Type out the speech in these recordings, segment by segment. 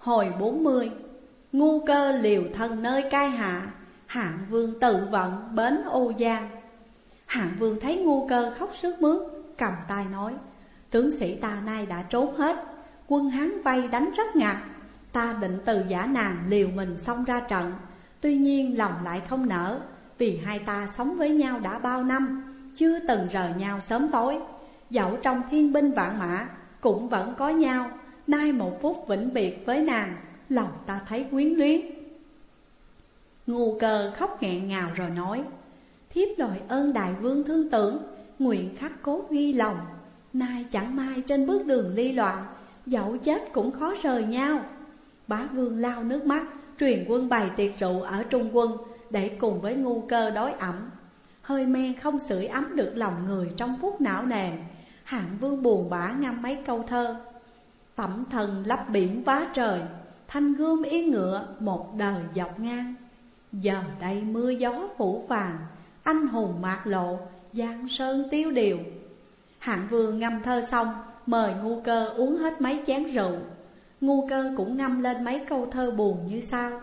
Hồi 40. Ngu Cơ liều thân nơi cai hạ, Hạng Vương tự vận bến Ô Giang. Hạng Vương thấy Ngu Cơ khóc sướt mướt, cầm tay nói: tướng sĩ ta nay đã trốn hết, quân Hán vây đánh rất ngặt. Ta định từ giả nàng liều mình xông ra trận, tuy nhiên lòng lại không nỡ, vì hai ta sống với nhau đã bao năm, chưa từng rời nhau sớm tối. Dẫu trong thiên binh vạn mã cũng vẫn có nhau, nay một phút vĩnh biệt với nàng, lòng ta thấy quyến luyến. Ngu Cơ khóc nghẹn ngào rồi nói: thiếp đòi ơn đại vương thương tưởng, nguyện khắc cốt ghi lòng. Nay chẳng may trên bước đường ly loạn, dẫu chết cũng khó rời nhau. Bá vương lau nước mắt, truyền quân bày tiệc rượu ở trung quân, để cùng với Ngu Cơ đói ẩm. Hơi men không sưởi ấm được lòng người trong phút não nề. Hạng Vương buồn bã ngâm mấy câu thơ: tẩm thần lấp biển vá trời, thanh gươm yên ngựa một đời dọc ngang. Giờ đây mưa gió phủ phàng, anh hùng mạc lộ, giang sơn tiêu điều. Hạng Vương ngâm thơ xong, mời Ngu Cơ uống hết mấy chén rượu. Ngu Cơ cũng ngâm lên mấy câu thơ buồn như sau: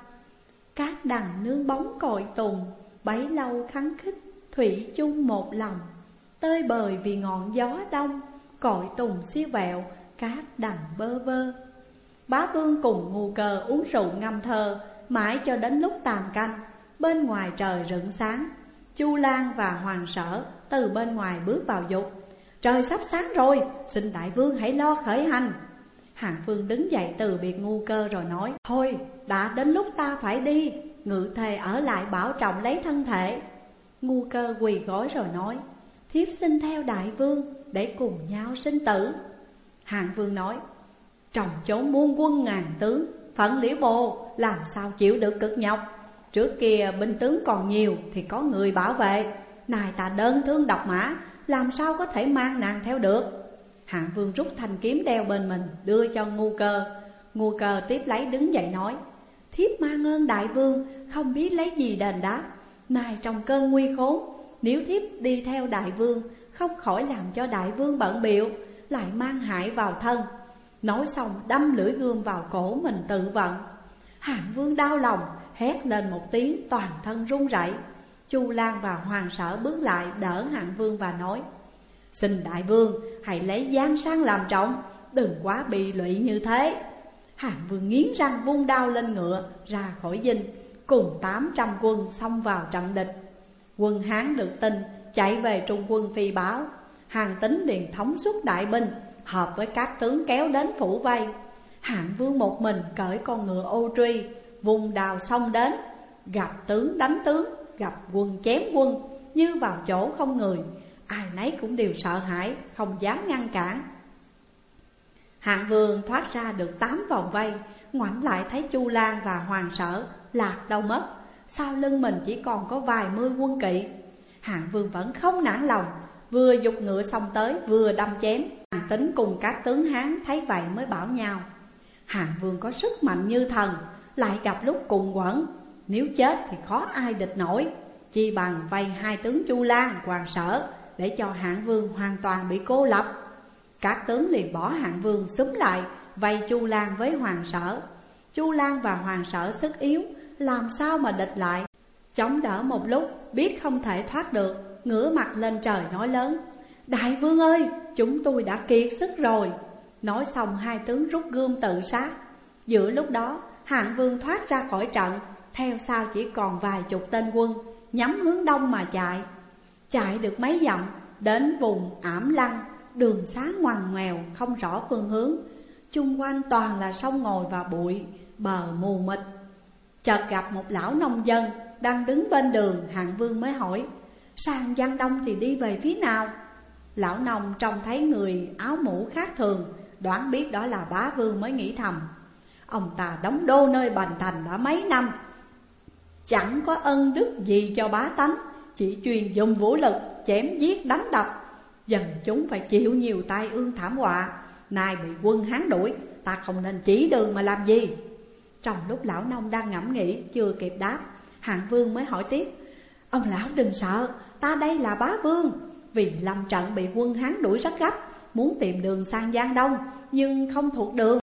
cát đằng nương bóng cội tùng, bấy lâu khắng khích thủy chung một lòng. Tơi bời vì ngọn gió đông, cội tùng siêu vẹo, cát đằng bơ vơ. Bá vương cùng Ngu Cơ uống rượu ngâm thơ, mãi cho đến lúc tàn canh. Bên ngoài trời rạng sáng, Chu Lan và Hoàng Sở từ bên ngoài bước vào dục: trời sắp sáng rồi, xin đại vương hãy lo khởi hành. Hạng Vương đứng dậy từ biệt Ngu Cơ rồi nói: thôi, đã đến lúc ta phải đi, ngự thề ở lại bảo trọng lấy thân thể. Ngu Cơ quỳ gối rồi nói: thiếp xin theo đại vương để cùng nhau sinh tử. Hạng Vương nói: trong chốn muôn quân ngàn tướng, phận Liễu Bồ làm sao chịu được cực nhọc. Trước kia binh tướng còn nhiều thì có người bảo vệ, nay ta đơn thương độc mã, làm sao có thể mang nàng theo được. Hạng Vương rút thanh kiếm đeo bên mình đưa cho Ngu Cơ. Ngu Cơ tiếp lấy đứng dậy nói: thiếp mang ơn đại vương, không biết lấy gì đền đáp. Nay trong cơn nguy khốn, nếu thiếp đi theo đại vương, không khỏi làm cho đại vương bận bịu, lại mang hại vào thân. Nói xong đâm lưỡi gươm vào cổ mình tự vận. Hạng Vương đau lòng, hét lên một tiếng, toàn thân run rẩy. Chu Lan và Hoàng Sở bước lại đỡ Hạng Vương và nói: xin đại vương hãy lấy giang sang làm trọng, đừng quá bị lụy như thế. Hạng Vương nghiến răng vung đao lên ngựa ra khỏi dinh, cùng 800 quân xông vào trận địch. Quân Hán được tin chạy về trung quân phi báo. Hàn Tín liền thống suất đại binh, hợp với các tướng kéo đến phủ vây. Hạng Vương một mình cởi con ngựa ô truy, vùng đào xông đến, gặp tướng đánh tướng, gặp quân chém quân, như vào chỗ không người. Ai nấy cũng đều sợ hãi, không dám ngăn cản. Hạng Vương thoát ra được 8 vòng vây, ngoảnh lại thấy Chu Lan và Hoàng Sở lạc đâu mất. Sau lưng mình chỉ còn có vài mươi quân kỵ. Hạng Vương vẫn không nản lòng, vừa giục ngựa xông tới vừa đâm chém. Hàn Tín cùng các tướng Hán thấy vậy mới bảo nhau: Hạng Vương có sức mạnh như thần, lại gặp lúc cùng quẫn, nếu chết thì khó ai địch nổi. Chi bằng vây hai tướng Chu Lan, Hoàng Sở, để cho Hạng Vương hoàn toàn bị cô lập. Các tướng liền bỏ Hạng Vương xúm lại, vây Chu Lan với Hoàng Sở. Chu Lan và Hoàng Sở sức yếu, làm sao mà địch lại. Chống đỡ một lúc, biết không thể thoát được, ngửa mặt lên trời nói lớn: Đại vương ơi, chúng tôi đã kiệt sức rồi. Nói xong hai tướng rút gươm tự sát. Giữa lúc đó Hạng Vương thoát ra khỏi trận, theo sau chỉ còn vài chục tên quân, nhắm hướng đông mà chạy. Chạy được mấy dặm, đến vùng Ảm Lăng, đường xá ngoằn ngoèo không rõ phương hướng. Chung quanh toàn là sông ngòi và bụi, bờ mù mịt. Chợt gặp một lão nông dân đang đứng bên đường. Hạng Vương mới hỏi: sang Giang Đông thì đi về phía nào? Lão nông trông thấy người áo mũ khác thường, đoán biết đó là bá vương, mới nghĩ thầm: ông ta đóng đô nơi Bành Thành đã mấy năm, chẳng có ân đức gì cho bá tánh, chỉ chuyên dùng vũ lực chém giết đánh đập, dần chúng phải chịu nhiều tai ương thảm họa. Nay bị quân Hán đuổi, ta không nên chỉ đường mà làm gì. Trong lúc lão nông đang ngẫm nghĩ, chưa kịp đáp, Hạng Vương mới hỏi tiếp: ông lão đừng sợ, ta đây là bá vương. Vì lâm trận bị quân Hán đuổi rất gấp, muốn tìm đường sang Giang Đông nhưng không thuộc đường.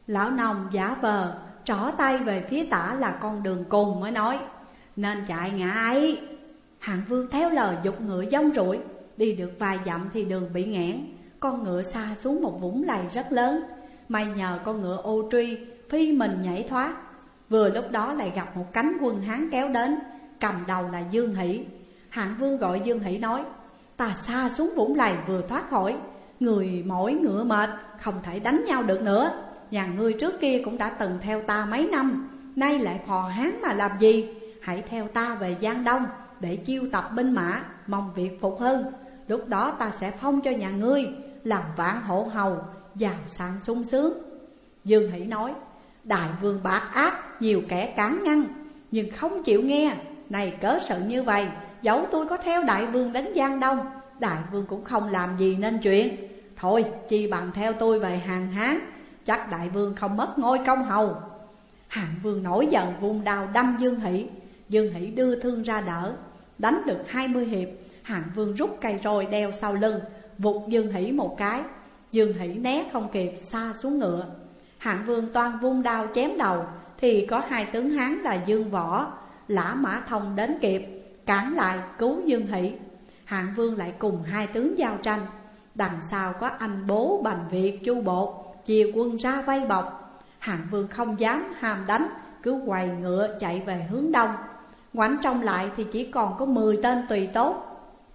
Lão nông giả vờ trỏ tay về phía tả là con đường cùng mới nói: Nên chạy ngã ấy. Hạng Vương theo lời giục ngựa dông rủi. Đi được vài dặm thì đường bị nghẽn. Con ngựa sa xuống một vũng lầy rất lớn. May nhờ con ngựa ô truy phi mình nhảy thoát. Vừa lúc đó lại gặp một cánh quân Hán kéo đến, cầm đầu là Dương Hỷ. Hạng Vương gọi Dương Hỷ nói: Ta sa xuống vũng lầy vừa thoát khỏi, người mỏi ngựa mệt, không thể đánh nhau được nữa. Nhà ngươi trước kia cũng đã từng theo ta mấy năm, nay lại phò Hán mà làm gì? Hãy theo ta về Giang Đông để chiêu tập binh mã, mong việc phục hưng. Lúc đó ta sẽ phong cho nhà ngươi làm vạn hộ hầu, giàu sang sung sướng. Dương Hỷ nói: Đại vương bạc ác, nhiều kẻ cản ngăn, nhưng không chịu nghe. Này cớ sự như vậy, dẫu tôi có theo đại vương đến Giang Đông, đại vương cũng không làm gì nên chuyện. Thôi chi bằng theo tôi về hàng Hán, chắc đại vương không mất ngôi công hầu. Hạng Vương nổi giận vung đao đâm Dương Hỷ. Dương Hỷ đưa thương ra đỡ, đánh được 20 hiệp. Hạng Vương rút cây roi đeo sau lưng, vụt Dương Hỷ một cái. Dương Hỷ né không kịp, sa xuống ngựa. Hạng Vương toan vung đao chém đầu, thì có hai tướng Hán là Dương Võ, Lã Mã Thông đến kịp, cản lại cứu Dương Hỷ. Hạng Vương lại cùng hai tướng giao tranh. Đằng sau có anh bố Bành Việt, Chu Bột chia quân ra vây bọc. Hạng Vương không dám ham đánh, cứ quay ngựa chạy về hướng đông. Ngoảnh trông lại thì chỉ còn có 10 tên tùy tốt.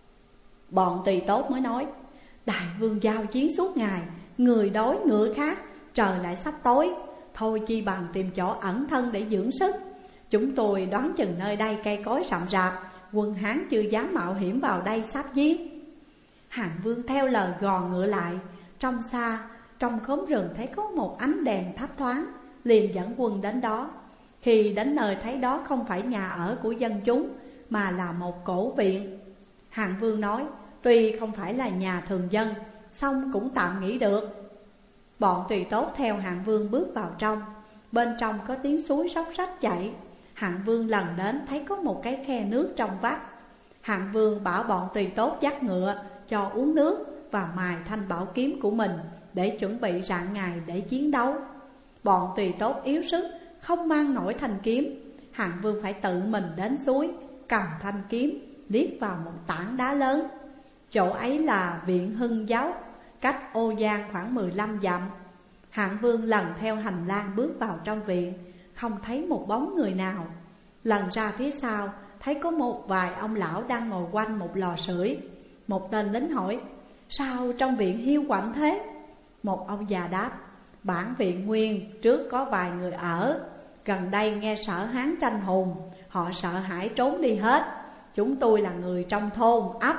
Bọn tùy tốt mới nói: Đại vương giao chiến suốt ngày, người đói ngựa khát, trời lại sắp tối, thôi chi bằng tìm chỗ ẩn thân để dưỡng sức. Chúng tôi đoán chừng nơi đây cây cối rậm rạp, quân Hán chưa dám mạo hiểm vào đây sắp giết. Hạng Vương theo lời gò ngựa lại. Trong xa, trong khóm rừng thấy có một ánh đèn thấp thoáng, liền dẫn quân đến đó. Khi đến nơi thấy đó không phải nhà ở của dân chúng, mà là một cổ viện. Hạng Vương nói: Tuy không phải là nhà thường dân, song cũng tạm nghĩ được. Bọn tùy tốt theo Hạng Vương bước vào trong. Bên trong có tiếng suối róc rách chảy. Hạng Vương lần đến thấy có một cái khe nước trong vắt. Hạng Vương bảo bọn tùy tốt dắt ngựa cho uống nước và mài thanh bảo kiếm của mình, để chuẩn bị rạng ngày để chiến đấu. Bọn tùy tốt yếu sức, không mang nổi thanh kiếm. Hạng Vương phải tự mình đến suối, cầm thanh kiếm, liếc vào một tảng đá lớn. Chỗ ấy là viện Hưng Giáo, cách Ô Giang khoảng 15 dặm. Hạng Vương lần theo hành lang bước vào trong viện, không thấy một bóng người nào. Lần ra phía sau, thấy có một vài ông lão đang ngồi quanh một lò sưởi. Một tên lính hỏi: Sao trong viện hiu quạnh thế? Một ông già đáp: Bản viện nguyên trước có vài người ở, gần đây nghe sợ Hán tranh hùng, họ sợ hãi trốn đi hết. Chúng tôi là người trong thôn ấp,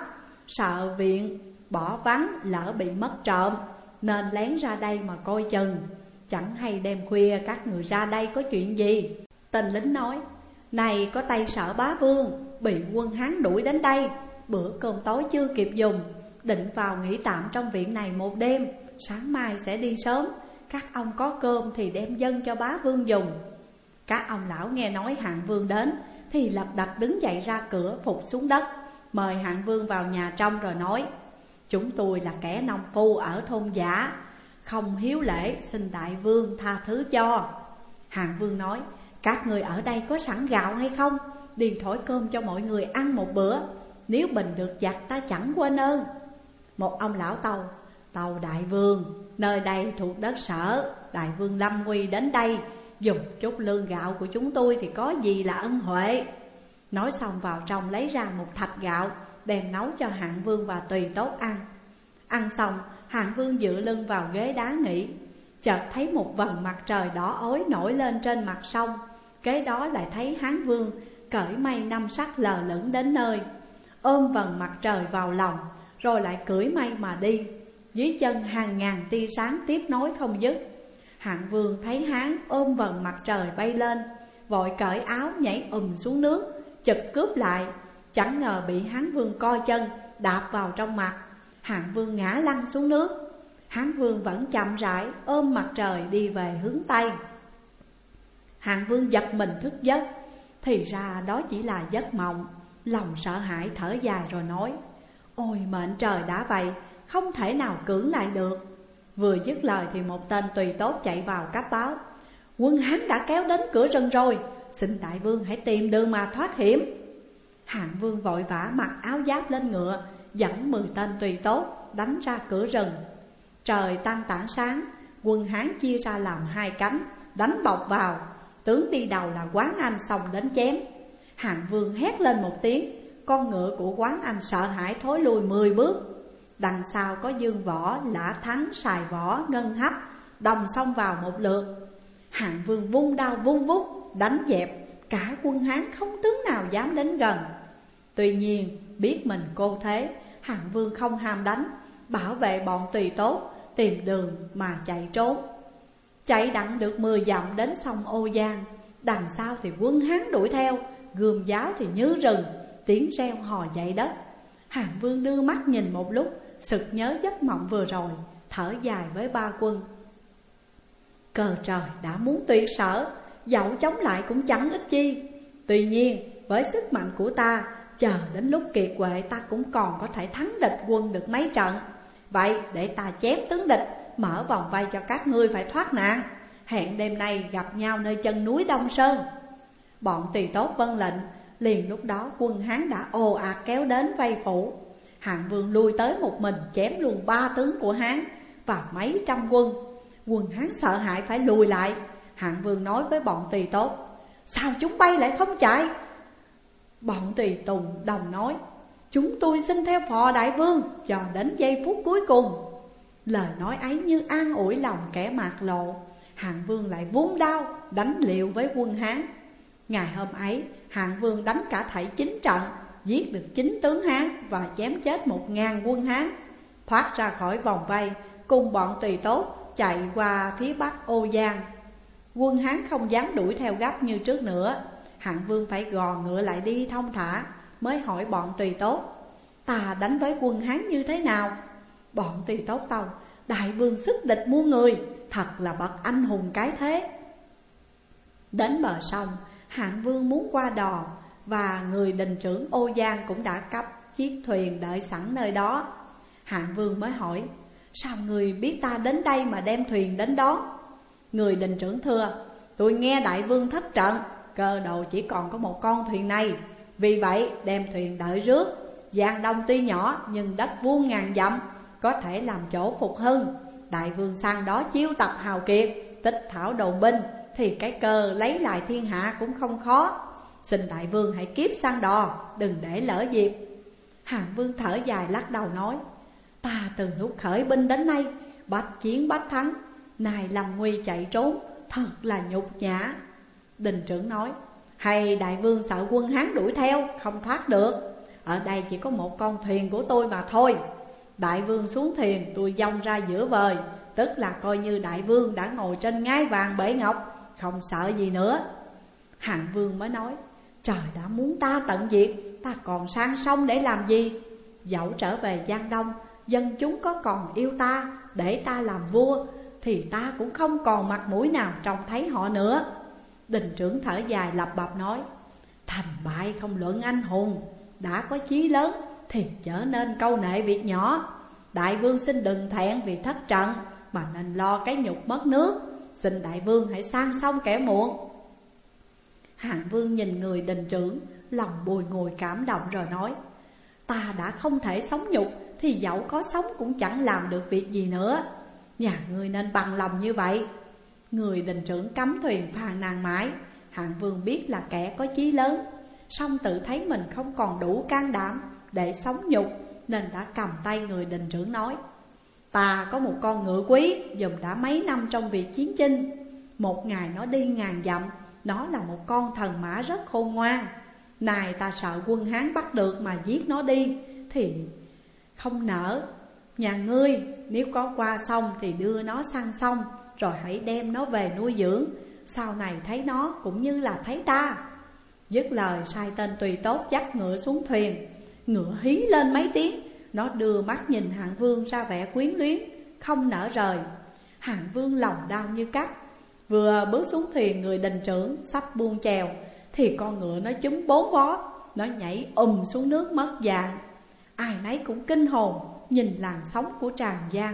sợ viện bỏ vắng lỡ bị mất trộm, nên lén ra đây mà coi chừng. Chẳng hay đêm khuya các người ra đây có chuyện gì? Tên lính nói: Này có tay Sở Bá Vương bị quân Hán đuổi đến đây, bữa cơm tối chưa kịp dùng, định vào nghỉ tạm trong viện này một đêm, sáng mai sẽ đi sớm. Các ông có cơm thì đem dâng cho bá vương dùng. Các ông lão nghe nói Hạng Vương đến thì lập đật đứng dậy ra cửa phục xuống đất, mời Hạng Vương vào nhà trong rồi nói: Chúng tôi là kẻ nông phu ở thôn Giả, không hiếu lễ, xin đại vương tha thứ cho. Hạng Vương nói: Các người ở đây có sẵn gạo hay không? Đi thổi cơm cho mọi người ăn một bữa, nếu bình được giặt ta chẳng quên ơn. Một ông lão tâu: Tâu đại vương, nơi đây thuộc đất Sở, đại vương lâm nguy đến đây, dùng chút lương gạo của chúng tôi thì có gì là ân huệ. Nói xong vào trong lấy ra một thạch gạo, đem nấu cho Hạng Vương và tùy tốt ăn. Ăn xong, Hạng Vương dựa lưng vào ghế đá nghỉ. Chợt thấy một vầng mặt trời đỏ ối nổi lên trên mặt sông. Kế đó lại thấy Hán Vương cởi mây 5 sắc lờ lững đến nơi, ôm vầng mặt trời vào lòng, rồi lại cưỡi mây mà đi. Dưới chân hàng ngàn tia sáng tiếp nối không dứt. Hạng Vương thấy Hán ôm vầng mặt trời bay lên, vội cởi áo nhảy xuống nước, chụp cướp lại. Chẳng ngờ bị Hán Vương coi chân đạp vào trong mặt. Hạng Vương ngã lăn xuống nước. Hán Vương vẫn chậm rãi ôm mặt trời đi về hướng Tây. Hạng Vương giật mình thức giấc, thì ra đó chỉ là giấc mộng. Lòng sợ hãi thở dài rồi nói: Ôi mệnh trời đã vậy, không thể nào cưỡng lại được. Vừa dứt lời thì một tên tùy tốt chạy vào cấp báo: quân Hán đã kéo đến cửa rừng rồi, xin đại vương hãy tìm đường mà thoát hiểm. Hạng Vương vội vã mặc áo giáp lên ngựa, dẫn 10 tên tùy tốt đánh ra cửa rừng. Trời tăng tảng sáng, quân Hán chia ra làm 2 cánh, đánh bọc vào. Tướng đi đầu là Quán Anh xông đến chém. Hạng Vương hét lên một tiếng, con ngựa của Quán Anh sợ hãi thối lui 10 bước. Đằng sau có Dương Võ, Lã Thắng, Sài Võ, Ngân Hấp đồng xông vào một lượt. Hạng Vương vung đao vung vút đánh dẹp, cả quân Hán không tướng nào dám đến gần. Tuy nhiên biết mình cô thế, Hạng Vương không ham đánh, bảo vệ bọn tùy tốt tìm đường mà chạy trốn. Chạy đặng được 10 dặm đến sông Ô Giang, đằng sau thì quân Hán đuổi theo, gươm giáo thì như rừng, tiếng reo hò dậy đất. Hạng Vương đưa mắt nhìn một lúc, sực nhớ giấc mộng vừa rồi, thở dài với ba quân: cờ trời đã muốn tuyệt sở, dẫu chống lại cũng chẳng ích chi. Tuy nhiên với sức mạnh của ta, chờ đến lúc kiệt quệ ta cũng còn có thể thắng địch quân được mấy trận. Vậy để ta chém tướng địch, mở vòng vây cho các ngươi phải thoát nạn. Hẹn đêm nay gặp nhau nơi chân núi Đông Sơn. Bọn tùy tốt vâng lệnh. Liền lúc đó quân Hán đã ồ ạt kéo đến vây phủ. Hạng Vương lui tới một mình chém luôn 3 tướng của Hán và mấy trăm quân. Quân Hán sợ hãi phải lùi lại. Hạng Vương nói với bọn tùy tốt: sao chúng bay lại không chạy? Bọn tùy tùng đồng nói: chúng tôi xin theo phò đại vương cho đến giây phút cuối cùng. Lời nói ấy như an ủi lòng kẻ mạc lộ. Hạng Vương lại vung đao đánh liều với quân Hán. Ngày hôm ấy Hạng Vương đánh cả thảy 9 trận, giết được 9 tướng Hán và chém chết 1000 quân Hán, thoát ra khỏi vòng vây, cùng bọn tùy tốt chạy qua phía bắc Ô Giang. Quân Hán không dám đuổi theo gấp như trước nữa. Hạng Vương phải gò ngựa lại đi thông thả, mới hỏi bọn tùy tốt: ta đánh với quân Hán như thế nào? Bọn tùy tốt tâu: đại vương sức địch muôn người, thật là bậc anh hùng cái thế. Đến bờ sông, Hạng Vương muốn qua đò, và người đình trưởng Ô Giang cũng đã cấp chiếc thuyền đợi sẵn nơi đó. Hạng Vương mới hỏi: sao người biết ta đến đây mà đem thuyền đến đó? Người đình trưởng thưa: tôi nghe đại vương thất trận, cơ đồ chỉ còn có một con thuyền này, vì vậy đem thuyền đợi rước. Giang Đông tuy nhỏ nhưng đất vuông ngàn dặm, có thể làm chỗ phục hưng. Đại vương sang đó chiêu tập hào kiệt, tích thảo đầu binh, thì cái cơ lấy lại thiên hạ cũng không khó. Xin đại vương hãy kiếp sang đò, đừng để lỡ dịp. Hạng Vương thở dài lắc đầu nói: ta từ lúc khởi binh đến nay, bách chiến bách thắng, nay lâm nguy chạy trốn, thật là nhục nhã. Đình trưởng nói: hay đại vương sợ quân Hán đuổi theo, không thoát được. Ở đây chỉ có một con thuyền của tôi mà thôi. Đại vương xuống thuyền, tôi dông ra giữa vời, tức là coi như đại vương đã ngồi trên ngai vàng bể ngọc, không sợ gì nữa. Hạng Vương mới nói: trời đã muốn ta tận diệt, ta còn sang sông để làm gì? Dẫu trở về Giang Đông, dân chúng có còn yêu ta, để ta làm vua, thì ta cũng không còn mặt mũi nào trông thấy họ nữa. Đình trưởng thở dài lập bập nói: thành bại không luận anh hùng, đã có chí lớn thì trở nên câu nệ việc nhỏ. Đại vương xin đừng thẹn vì thất trận, mà nên lo cái nhục mất nước. Xin đại vương hãy sang sông kẻ muộn. Hạng Vương nhìn người đình trưởng, lòng bồi ngồi cảm động rồi nói: ta đã không thể sống nhục, thì dẫu có sống cũng chẳng làm được việc gì nữa. Nhà ngươi nên bằng lòng như vậy. Người đình trưởng cấm thuyền phàn nàn mãi. Hạng Vương biết là kẻ có chí lớn, song tự thấy mình không còn đủ can đảm để sống nhục, nên đã cầm tay người đình trưởng nói: ta có một con ngựa quý, dùm đã mấy năm trong việc chiến chinh. Một ngày nó đi ngàn dặm. Nó là một con thần mã rất khôn ngoan. Này ta sợ quân Hán bắt được mà giết nó đi thì không nỡ. Nhà ngươi nếu có qua sông thì đưa nó sang sông, rồi hãy đem nó về nuôi dưỡng. Sau này thấy nó cũng như là thấy ta. Dứt lời sai tên tùy tốt dắt ngựa xuống thuyền. Ngựa hí lên mấy tiếng. Nó đưa mắt nhìn Hạng Vương ra vẻ quyến luyến, không nỡ rời. Hạng Vương lòng đau như cắt. Vừa bước xuống thuyền, người đình trưởng sắp buông chèo thì con ngựa nó chúm 4 vó. Nó nhảy xuống nước mất dạng. Ai nấy cũng kinh hồn, nhìn làn sóng của Tràng Giang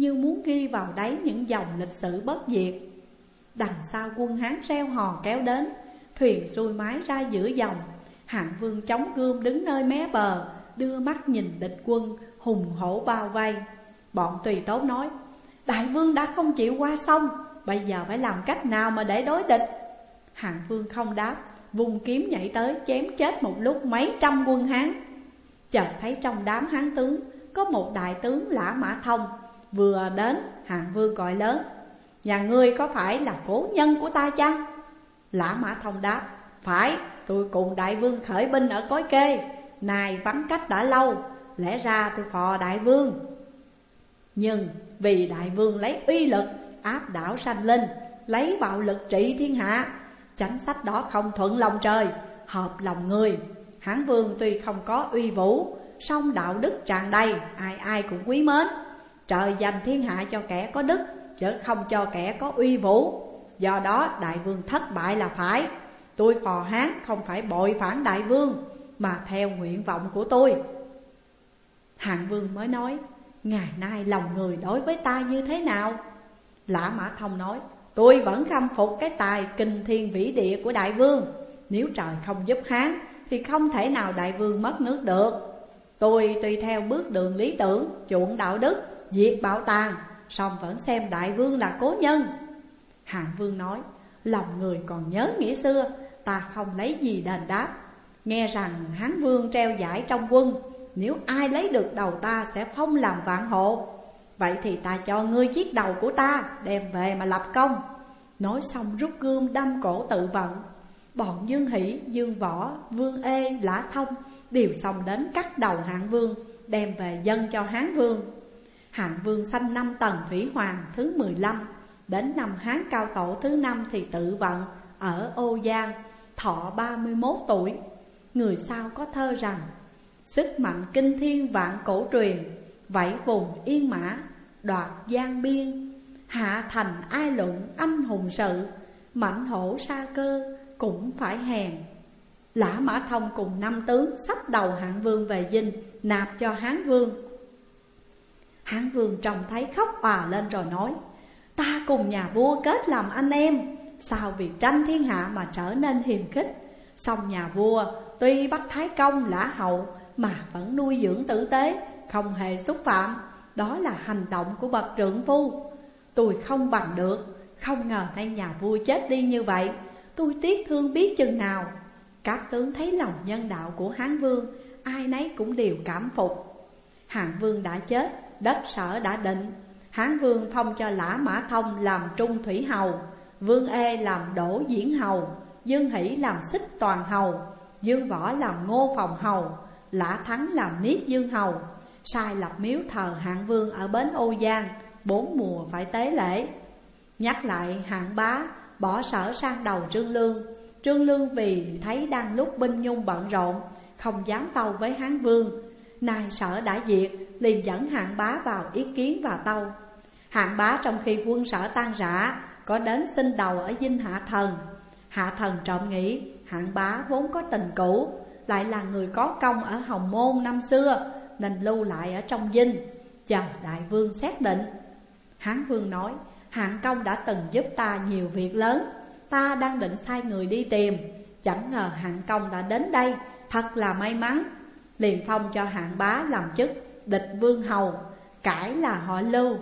như muốn ghi vào đáy những dòng lịch sử bất diệt. Đằng sau quân Hán reo hò kéo đến, thuyền xuôi mái ra giữa dòng. Hạng Vương chống gươm đứng nơi mé bờ, đưa mắt nhìn địch quân hùng hổ bao vây. Bọn Tùy Tốn nói: đại vương đã không chịu qua sông, bây giờ phải làm cách nào mà để đối địch? Hạng Vương không đáp, vung kiếm nhảy tới chém chết một lúc mấy trăm quân Hán. Chợt thấy trong đám Hán tướng có một đại tướng Lã Mã Thông vừa đến. Hạng Vương gọi lớn: nhà ngươi có phải là cố nhân của ta chăng? Lã Mã Thông đáp: phải, tôi cùng đại vương khởi binh ở Cối Kê, nay vắng cách đã lâu, lẽ ra tôi phò đại vương. Nhưng vì đại vương lấy uy lực áp đảo sanh linh, lấy bạo lực trị thiên hạ, chánh sách đó không thuận lòng trời, hợp lòng người. Hán vương tuy không có uy vũ, song đạo đức tràn đầy, ai ai cũng quý mến. Trời dành thiên hạ cho kẻ có đức, chứ không cho kẻ có uy vũ. Do đó đại vương thất bại là phải. Tôi phò Hán không phải bội phản đại vương, mà theo nguyện vọng của tôi. Hạng Vương mới nói: ngày nay lòng người đối với ta như thế nào? Lã Mã Thông nói: tôi vẫn khâm phục cái tài kinh thiên vĩ địa của đại vương. Nếu trời không giúp Hán thì không thể nào đại vương mất nước được. Tôi tuy theo bước đường lý tưởng, chuộng đạo đức, diệt bạo tàn, song vẫn xem đại vương là cố nhân. Hạng Vương nói: lòng người còn nhớ nghĩa xưa, ta không lấy gì đền đáp. Nghe rằng Hán Vương treo giải trong quân, nếu ai lấy được đầu ta sẽ phong làm vạn hộ. Vậy thì ta cho ngươi chiếc đầu của ta, đem về mà lập công. Nói xong rút gươm đâm cổ tự vận. Bọn Dương Hỷ, Dương Võ, Vương Ê, Lã Thông đều xông đến cắt đầu Hạng Vương, đem về dâng cho Hán Vương. Hạng Vương sanh năm Tần Thủy Hoàng thứ 15. Đến năm Hán Cao Tổ thứ 5 thì tự vận ở Ô Giang, thọ 31 tuổi. Người sau có thơ rằng: sức mạnh kinh thiên vạn cổ truyền, vẫy vùng yên mã, đoạt giang biên. Hạ thành ai luận anh hùng sự, mãnh hổ sa cơ cũng phải hèn. Lã Mã Thông cùng 5 tướng xách đầu Hạng Vương về dinh, nạp cho Hán Vương. Hán Vương trông thấy khóc òa lên rồi nói: ta cùng nhà vua kết làm anh em, sao vì tranh thiên hạ mà trở nên hiềm khích? Song nhà vua tuy bắt Thái Công, Lã Hậu mà vẫn nuôi dưỡng tử tế, không hề xúc phạm. Đó là hành động của bậc trượng phu. Tôi không bằng được, không ngờ nay nhà vua chết đi như vậy, tôi tiếc thương biết chừng nào. Các tướng thấy lòng nhân đạo của Hán Vương, ai nấy cũng đều cảm phục. Hạng Vương đã chết, đất Sở đã định. Hán Vương phong cho Lã Mã Thông làm Trung Thủy Hầu, Vương Ê làm Đỗ Diễn Hầu, Dương Hỷ làm Xích Toàn Hầu, Dương Võ làm Ngô Phòng Hầu, Lã Thắng làm Niết Dương Hầu. Sai lập miếu thờ Hạng Vương ở bến Ô Giang, 4 mùa phải tế lễ. Nhắc lại Hạng Bá bỏ Sở sang đầu Trương Lương. Trương Lương vì thấy đang lúc binh nhung bận rộn, không dám tâu với Hán Vương. Nay Sở đã diệt, liền dẫn Hạng Bá vào ý kiến và tâu. Hạng Bá trong khi quân Sở tan rã, có đến xin đầu ở dinh Hạ Thần. Hạ Thần trộm nghĩ Hạng Bá vốn có tình cũ, lại là người có công ở Hồng Môn năm xưa, nên lưu lại ở trong dinh, chờ đại vương xét định. Hán Vương nói: Hạng công đã từng giúp ta nhiều việc lớn, ta đang định sai người đi tìm, chẳng ngờ Hạng công đã đến đây, thật là may mắn. Liền phong cho Hạng Bá làm chức địch vương hầu, cải là họ Lưu.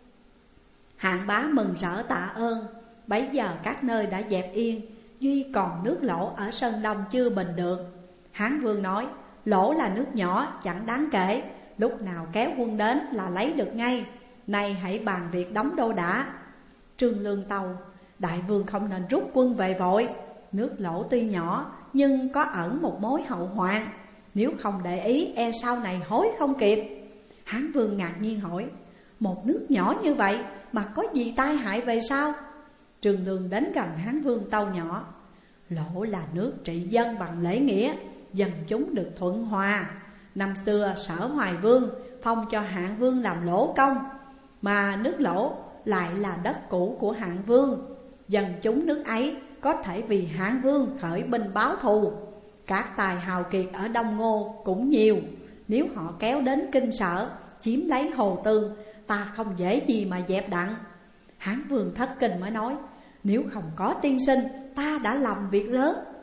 Hạng Bá mừng rỡ tạ ơn. Bấy giờ các nơi đã dẹp yên, duy còn nước Lỗ ở Sơn Đông chưa bình được. Hán Vương nói: Lỗ là nước nhỏ chẳng đáng kể, lúc nào kéo quân đến là lấy được ngay. Nay hãy bàn việc đóng đô đã. Trương Lương tâu: đại vương không nên rút quân về vội. Nước Lỗ tuy nhỏ nhưng có ẩn một mối hậu hoạn, nếu không để ý e sau này hối không kịp. Hán Vương ngạc nhiên hỏi: một nước nhỏ như vậy mà có gì tai hại về sao? Trương Lương đến gần Hán Vương tâu nhỏ: Lỗ là nước trị dân bằng lễ nghĩa, dân chúng được thuận hòa. Năm xưa Sở Hoài Vương phong cho Hạng Vương làm Lỗ công, mà nước Lỗ lại là đất cũ của Hạng Vương. Dân chúng nước ấy có thể vì Hạng Vương khởi binh báo thù. Các tài hào kiệt ở Đông Ngô cũng nhiều, nếu họ kéo đến Kinh Sở chiếm lấy Hồ Tương, ta không dễ gì mà dẹp đặng. Hán vương thất kinh mới nói, nếu không có tiên sinh, ta đã làm việc lớn.